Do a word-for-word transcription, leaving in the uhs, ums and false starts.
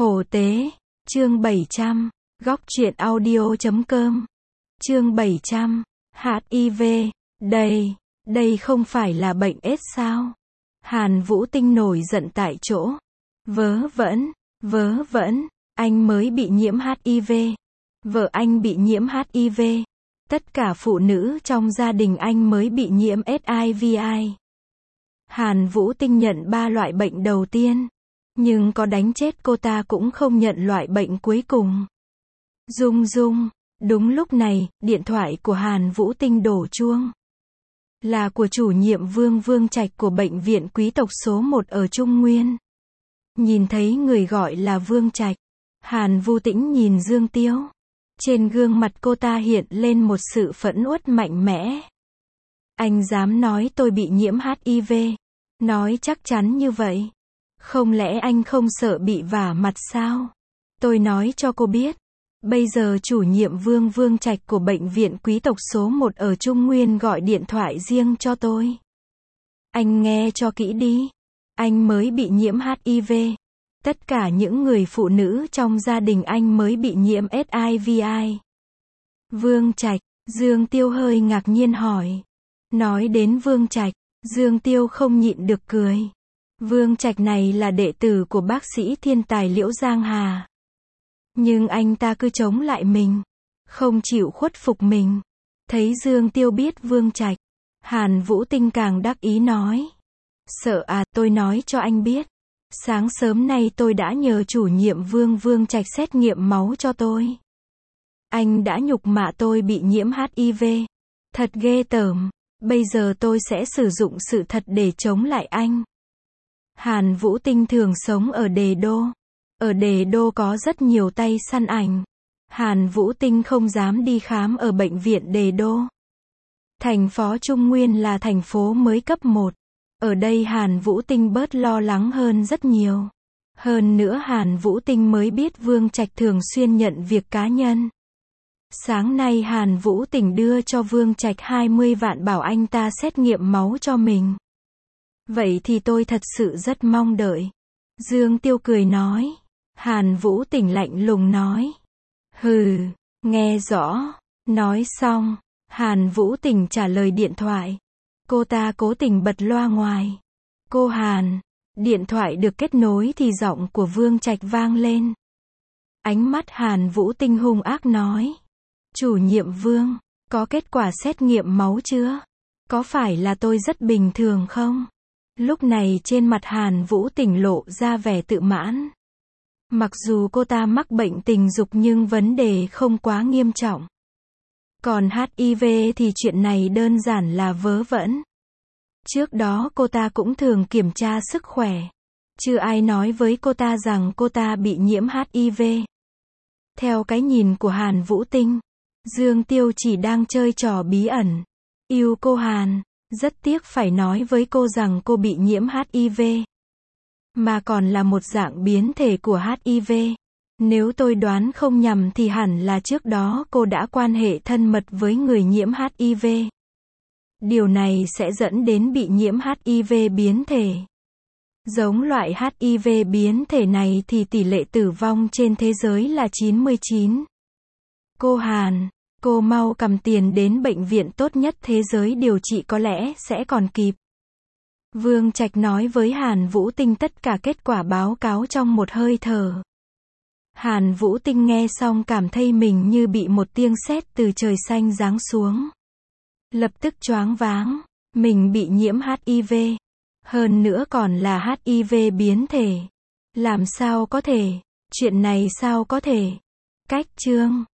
Hồ Tế, chương bảy trăm, góc truyện audio chấm com, chương bảy trăm, hát i vê, đây, đây không phải là bệnh AIDS sao? Hàn Vũ Tinh nổi giận tại chỗ. Vớ vẩn, vớ vẩn, anh mới bị nhiễm hát i vê. Vợ anh bị nhiễm hát i vê. Tất cả phụ nữ trong gia đình anh mới bị nhiễm ét i vê. Hàn Vũ Tinh nhận ba loại bệnh đầu tiên. Nhưng có đánh chết cô ta cũng không nhận loại bệnh cuối cùng. Dung dung, đúng lúc này, điện thoại của Hàn Vũ Tinh đổ chuông. Là của chủ nhiệm Vương Vương Trạch của bệnh viện quý tộc số một ở Trung Nguyên. Nhìn thấy người gọi là Vương Trạch, Hàn Vũ Tĩnh nhìn Dương Tiêu. Trên gương mặt cô ta hiện lên một sự phẫn uất mạnh mẽ. Anh dám nói tôi bị nhiễm hát i vê. Nói chắc chắn như vậy. Không lẽ anh không sợ bị vả mặt sao? Tôi nói cho cô biết. Bây giờ chủ nhiệm Vương Vương Trạch của bệnh viện quý tộc số một ở Trung Nguyên gọi điện thoại riêng cho tôi. Anh nghe cho kỹ đi. Anh mới bị nhiễm hát i vê. Tất cả những người phụ nữ trong gia đình anh mới bị nhiễm ét i vê. Vương Trạch, Dương Tiêu hơi ngạc nhiên hỏi. Nói đến Vương Trạch, Dương Tiêu không nhịn được cười. Vương Trạch này là đệ tử của bác sĩ thiên tài Liễu Giang Hà. Nhưng anh ta cứ chống lại mình, không chịu khuất phục mình. Thấy Dương Tiêu biết Vương Trạch, Hàn Vũ Tinh càng đắc ý nói. Sợ à, tôi nói cho anh biết. Sáng sớm nay tôi đã nhờ chủ nhiệm Vương Vương Trạch xét nghiệm máu cho tôi. Anh đã nhục mạ tôi bị nhiễm hát i vê. Thật ghê tởm. Bây giờ tôi sẽ sử dụng sự thật để chống lại anh. Hàn Vũ Tinh thường sống ở Đề Đô. Ở Đề Đô có rất nhiều tay săn ảnh. Hàn Vũ Tinh không dám đi khám ở bệnh viện Đề Đô. Thành phố Trung Nguyên là thành phố mới cấp một. Ở đây Hàn Vũ Tinh bớt lo lắng hơn rất nhiều. Hơn nữa Hàn Vũ Tinh mới biết Vương Trạch thường xuyên nhận việc cá nhân. Sáng nay Hàn Vũ Tinh đưa cho Vương Trạch hai mươi vạn bảo anh ta xét nghiệm máu cho mình. Vậy thì tôi thật sự rất mong đợi. Dương Tiêu cười nói. Hàn Vũ Tinh lạnh lùng nói. Hừ, nghe rõ. Nói xong, Hàn Vũ Tinh trả lời điện thoại. Cô ta cố tình bật loa ngoài. Cô Hàn. Điện thoại được kết nối thì giọng của Vương Trạch vang lên. Ánh mắt Hàn Vũ Tinh hung ác nói. Chủ nhiệm Vương, có kết quả xét nghiệm máu chưa? Có phải là tôi rất bình thường không? Lúc này trên mặt Hàn Vũ Tinh lộ ra vẻ tự mãn. Mặc dù cô ta mắc bệnh tình dục nhưng vấn đề không quá nghiêm trọng. Còn hát i vê thì chuyện này đơn giản là vớ vẩn. Trước đó cô ta cũng thường kiểm tra sức khỏe. Chưa ai nói với cô ta rằng cô ta bị nhiễm hát i vê. Theo cái nhìn của Hàn Vũ Tinh, Dương Tiêu chỉ đang chơi trò bí ẩn. Yêu cô Hàn, rất tiếc phải nói với cô rằng cô bị nhiễm hát i vê. Mà còn là một dạng biến thể của hát i vê. Nếu tôi đoán không nhầm thì hẳn là trước đó cô đã quan hệ thân mật với người nhiễm hát i vê. Điều này sẽ dẫn đến bị nhiễm hát i vê biến thể. Giống loại hát i vê biến thể này thì tỷ lệ tử vong trên thế giới là chín mươi chín. Cô Hàn, cô mau cầm tiền đến bệnh viện tốt nhất thế giới điều trị có lẽ sẽ còn kịp. Vương Trạch nói với Hàn Vũ Tinh tất cả kết quả báo cáo trong một hơi thở. Hàn Vũ Tinh nghe xong cảm thấy mình như bị một tia sét từ trời xanh giáng xuống. Lập tức choáng váng, mình bị nhiễm hát i vê. Hơn nữa còn là hát i vê biến thể. Làm sao có thể? Chuyện này sao có thể? Cách chương